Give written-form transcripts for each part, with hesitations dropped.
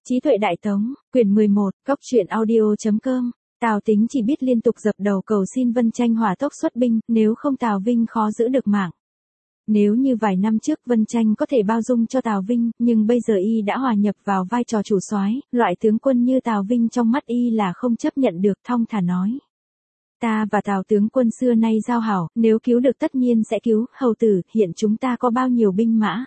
Trí tuệ Đại Tống, quyển 11, Góc truyện audio.com. Tào Tính chỉ biết liên tục dập đầu cầu xin Vân Tranh hỏa tốc xuất binh, nếu không Tào Vinh khó giữ được mạng. Nếu như vài năm trước Vân Tranh có thể bao dung cho Tào Vinh, nhưng bây giờ y đã hòa nhập vào vai trò chủ soái, loại tướng quân như Tào Vinh trong mắt y là không chấp nhận được, thong thả nói. Ta và Tào tướng quân xưa nay giao hảo, nếu cứu được tất nhiên sẽ cứu. Hầu tử, hiện chúng ta có bao nhiêu binh mã?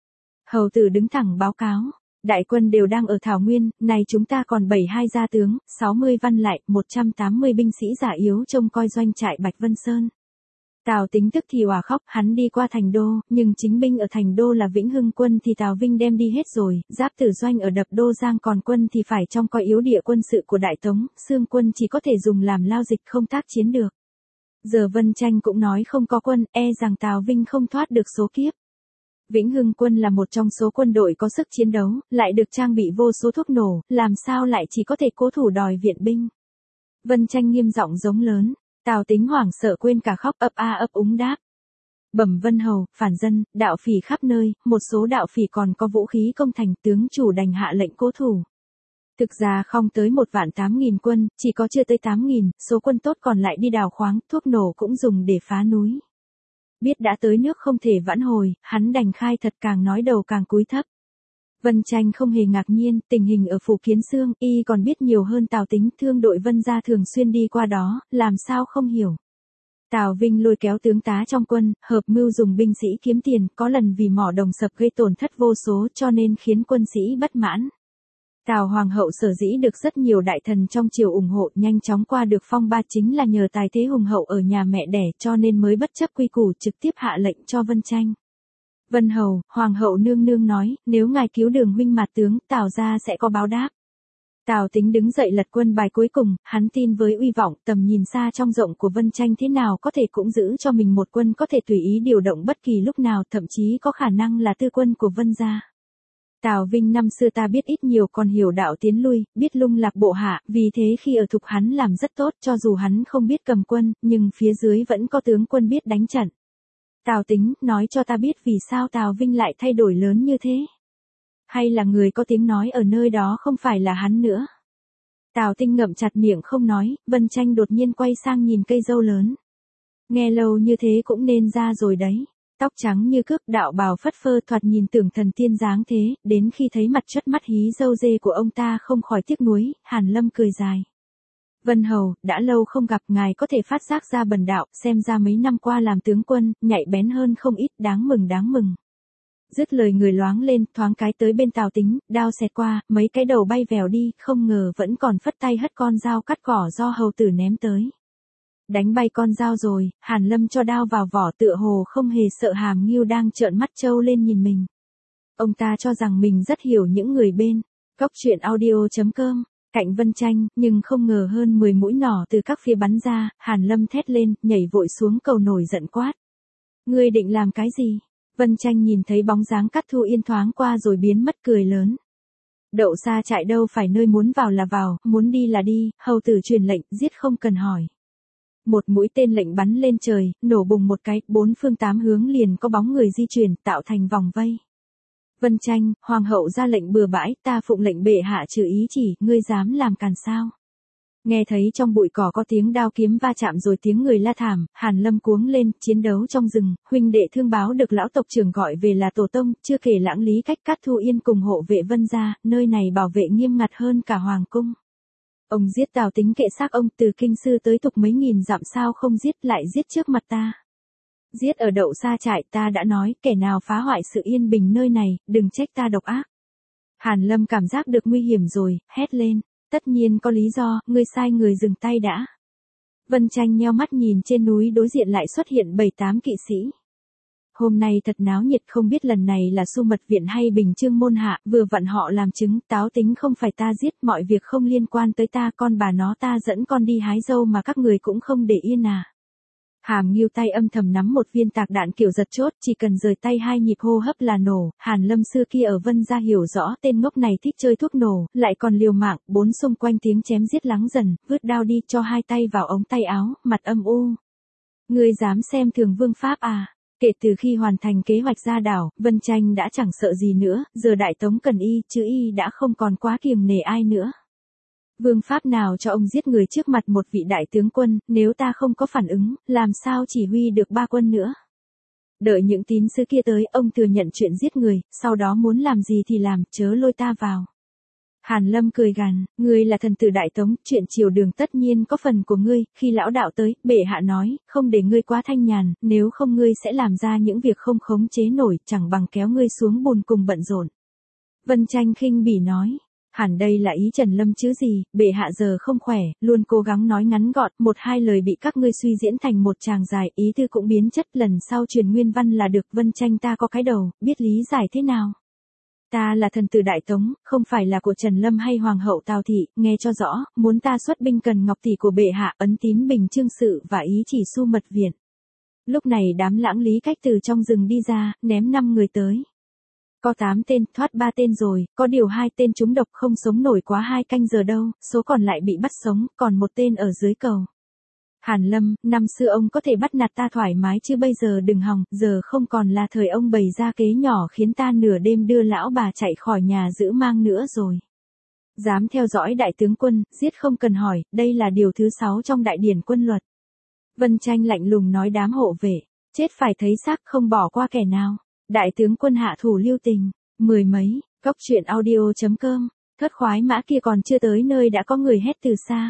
Hầu tử đứng thẳng báo cáo. Đại quân đều đang ở Thảo Nguyên, này chúng ta còn 72 gia tướng, 60 văn lại, 180 binh sĩ già yếu trông coi doanh trại Bạch Vân Sơn. Tào Tính tức thì òa khóc, hắn đi qua thành đô, nhưng chính binh ở thành đô là Vĩnh Hưng quân thì Tào Vinh đem đi hết rồi, Giáp Tử doanh ở Đập Đô Giang còn quân thì phải trông coi yếu địa quân sự của Đại Tống, Xương quân chỉ có thể dùng làm lao dịch không tác chiến được. Giờ Vân Tranh cũng nói không có quân, e rằng Tào Vinh không thoát được số kiếp. Vĩnh Hưng quân là một trong số quân đội có sức chiến đấu, lại được trang bị vô số thuốc nổ, làm sao lại chỉ có thể cố thủ đòi viện binh. Vân Tranh nghiêm giọng giống lớn, Tào Tính hoảng sợ quên cả khóc, ấp a ấp úng đáp. Bẩm Vân Hầu, phản dân, đạo phỉ khắp nơi, một số đạo phỉ còn có vũ khí công thành, tướng chủ đành hạ lệnh cố thủ. Thực ra không tới 1.800.000 quân, chỉ có chưa tới 8.000, số quân tốt còn lại đi đào khoáng, thuốc nổ cũng dùng để phá núi. Biết đã tới nước không thể vãn hồi, hắn đành khai thật, càng nói đầu càng cúi thấp. Vân Tranh không hề ngạc nhiên, tình hình ở Phủ Kiến Xương, y còn biết nhiều hơn Tào Tính, thương đội Vân gia thường xuyên đi qua đó, làm sao không hiểu. Tào Vinh lôi kéo tướng tá trong quân, hợp mưu dùng binh sĩ kiếm tiền, có lần vì mỏ đồng sập gây tổn thất vô số cho nên khiến quân sĩ bất mãn. Tào Hoàng hậu sở dĩ được rất nhiều đại thần trong triều ủng hộ, nhanh chóng qua được phong ba chính là nhờ tài thế hùng hậu ở nhà mẹ đẻ, cho nên mới bất chấp quy củ trực tiếp hạ lệnh cho Vân Tranh. Vân Hầu, Hoàng hậu nương nương nói, nếu ngài cứu Đường huynh mạt tướng, Tào gia sẽ có báo đáp. Tào Tính đứng dậy lật quân bài cuối cùng, hắn tin với uy vọng, tầm nhìn xa trong rộng của Vân Tranh thế nào có thể cũng giữ cho mình một quân có thể tùy ý điều động bất kỳ lúc nào, thậm chí có khả năng là tư quân của Vân gia. Tào Vinh năm xưa ta biết ít nhiều còn hiểu đạo tiến lui, biết lung lạc bộ hạ, vì thế khi ở Thục hắn làm rất tốt, cho dù hắn không biết cầm quân, nhưng phía dưới vẫn có tướng quân biết đánh trận. Tào Tính, nói cho ta biết vì sao Tào Vinh lại thay đổi lớn như thế? Hay là người có tiếng nói ở nơi đó không phải là hắn nữa? Tào Tinh ngậm chặt miệng không nói, Vân Tranh đột nhiên quay sang nhìn cây dâu lớn. Nghe lâu như thế cũng nên ra rồi đấy. Tóc trắng như cước, đạo bào phất phơ, thoạt nhìn tưởng thần tiên dáng thế, đến khi thấy mặt chất mắt hí dâu dê của ông ta không khỏi tiếc nuối. Hàn Lâm cười dài. Vân Hầu, đã lâu không gặp, ngài có thể phát giác ra bần đạo, xem ra mấy năm qua làm tướng quân, nhạy bén hơn không ít, đáng mừng đáng mừng. Dứt lời người loáng lên, thoáng cái tới bên Tào Tính, đao xẹt qua, mấy cái đầu bay vèo đi, không ngờ vẫn còn phất tay hất con dao cắt cỏ do hầu tử ném tới. Đánh bay con dao rồi, Hàn Lâm cho đao vào vỏ, tựa hồ không hề sợ Hàm Ngưu đang trợn mắt trâu lên nhìn mình. Ông ta cho rằng mình rất hiểu những người bên. Góc truyện audio.com. Cạnh Vân Tranh, nhưng không ngờ hơn 10 mũi nỏ từ các phía bắn ra, Hàn Lâm thét lên, nhảy vội xuống cầu nổi giận quát. Ngươi định làm cái gì? Vân Tranh nhìn thấy bóng dáng Cát Thu Yên thoáng qua rồi biến mất, cười lớn. Đậu xa chạy đâu phải nơi muốn vào là vào, muốn đi là đi, hầu tử truyền lệnh, giết không cần hỏi. Một mũi tên lệnh bắn lên trời, nổ bùng một cái, 4 phương 8 hướng liền có bóng người di chuyển, tạo thành vòng vây. Vân Tranh, Hoàng hậu ra lệnh bừa bãi, ta phụng lệnh bệ hạ trừ ý chỉ, ngươi dám làm càn sao? Nghe thấy trong bụi cỏ có tiếng đao kiếm va chạm rồi tiếng người la thảm, Hàn Lâm cuống lên, chiến đấu trong rừng, huynh đệ thương báo được lão tộc trưởng gọi về là tổ tông, chưa kể lãng lý cách Cát Thu Yên cùng hộ vệ Vân gia, nơi này bảo vệ nghiêm ngặt hơn cả hoàng cung. Ông giết Tào Tính kệ xác ông, từ kinh sư tới Thục mấy nghìn dặm sao không giết, lại giết trước mặt ta. Giết ở Đậu Sa trại, ta đã nói, kẻ nào phá hoại sự yên bình nơi này, đừng trách ta độc ác. Hàn Lâm cảm giác được nguy hiểm rồi, hét lên, tất nhiên có lý do, ngươi sai người dừng tay đã. Vân Tranh nheo mắt nhìn trên núi đối diện lại xuất hiện 7-8 kỵ sĩ. Hôm nay thật náo nhiệt, không biết lần này là Xu Mật Viện hay Bình Chương môn hạ, vừa vặn họ làm chứng, Táo Tính không phải ta giết, mọi việc không liên quan tới ta, con bà nó ta dẫn con đi hái dâu mà các người cũng không để yên à. Hàm Ngưu tay âm thầm nắm một viên tạc đạn kiểu giật chốt, chỉ cần rời tay 2 nhịp hô hấp là nổ. Hàn Lâm xưa kia ở Vân gia hiểu rõ tên ngốc này thích chơi thuốc nổ, lại còn liều mạng, bốn xung quanh tiếng chém giết lắng dần, vứt đao đi, cho 2 tay vào ống tay áo, mặt âm u. Ngươi dám xem thường vương pháp à? Kể từ khi hoàn thành kế hoạch ra đảo, Vân Tranh đã chẳng sợ gì nữa, giờ Đại Tống cần y, chứ y đã không còn quá kiêng nể ai nữa. Vương pháp nào cho ông giết người trước mặt một vị đại tướng quân, nếu ta không có phản ứng, làm sao chỉ huy được 3 quân nữa. Đợi những tín sứ kia tới, ông thừa nhận chuyện giết người, sau đó muốn làm gì thì làm, chớ lôi ta vào. Hàn Lâm cười gằn, ngươi là thần tử Đại Tống, chuyện triều đường tất nhiên có phần của ngươi, khi lão đạo tới, bệ hạ nói, không để ngươi quá thanh nhàn, nếu không ngươi sẽ làm ra những việc không khống chế nổi, chẳng bằng kéo ngươi xuống bùn cùng bận rộn. Vân Tranh khinh bỉ nói, hẳn đây là ý Trần Lâm chứ gì, bệ hạ giờ không khỏe, luôn cố gắng nói ngắn gọn, 1-2 lời bị các ngươi suy diễn thành một tràng dài, ý tư cũng biến chất, lần sau truyền nguyên văn là được. Vân Tranh ta có cái đầu, biết lý giải thế nào. Ta là thần tử Đại Tống, không phải là của Trần Lâm hay Hoàng hậu Tào Thị, nghe cho rõ, muốn ta xuất binh cần ngọc tỷ của bệ hạ, ấn tín bình chương sự và ý chỉ su mật viện. Lúc này đám Lãng Lý Cách từ trong rừng đi ra, ném 5 người tới. Có 8 tên, thoát 3 tên rồi, có điều 2 tên trúng độc không sống nổi quá 2 canh giờ đâu, số còn lại bị bắt sống, còn 1 tên ở dưới cầu. Hàn Lâm, năm xưa ông có thể bắt nạt ta thoải mái chứ bây giờ đừng hòng, giờ không còn là thời ông bày ra kế nhỏ khiến ta nửa đêm đưa lão bà chạy khỏi nhà giữ mang nữa rồi. Dám theo dõi đại tướng quân, giết không cần hỏi, đây là điều thứ 6 trong đại điển quân luật. Vân Tranh lạnh lùng nói đám hộ vệ, chết phải thấy xác không bỏ qua kẻ nào. Đại tướng quân hạ thủ lưu tình, 10 mấy, Cóc Truyện Audio.com, thất khoái mã kia còn chưa tới nơi đã có người hét từ xa.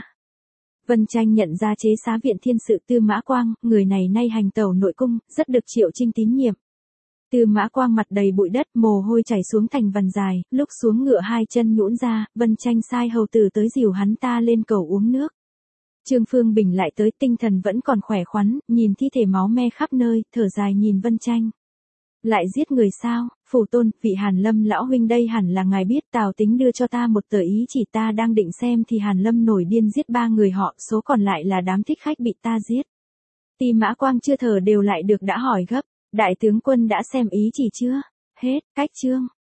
Vân Tranh nhận ra chế xá viện thiên sự Tư Mã Quang, người này nay hành tẩu nội cung, rất được Triệu Trinh tín nhiệm. Tư Mã Quang mặt đầy bụi đất, mồ hôi chảy xuống thành vằn dài, lúc xuống ngựa 2 chân nhũn ra, Vân Tranh sai hầu tử tới dìu hắn ta lên cầu uống nước. Trương Phương Bình lại tới, tinh thần vẫn còn khỏe khoắn, nhìn thi thể máu me khắp nơi, thở dài nhìn Vân Tranh. Lại giết người sao, phủ tôn, vị Hàn Lâm lão huynh đây hẳn là ngài biết, Tào Tính đưa cho ta một tờ ý chỉ, ta đang định xem thì Hàn Lâm nổi điên giết 3 người họ, số còn lại là đám thích khách bị ta giết. Tư Mã Quang chưa thở đều lại được đã hỏi gấp, đại tướng quân đã xem ý chỉ chưa? Hết, cách chương.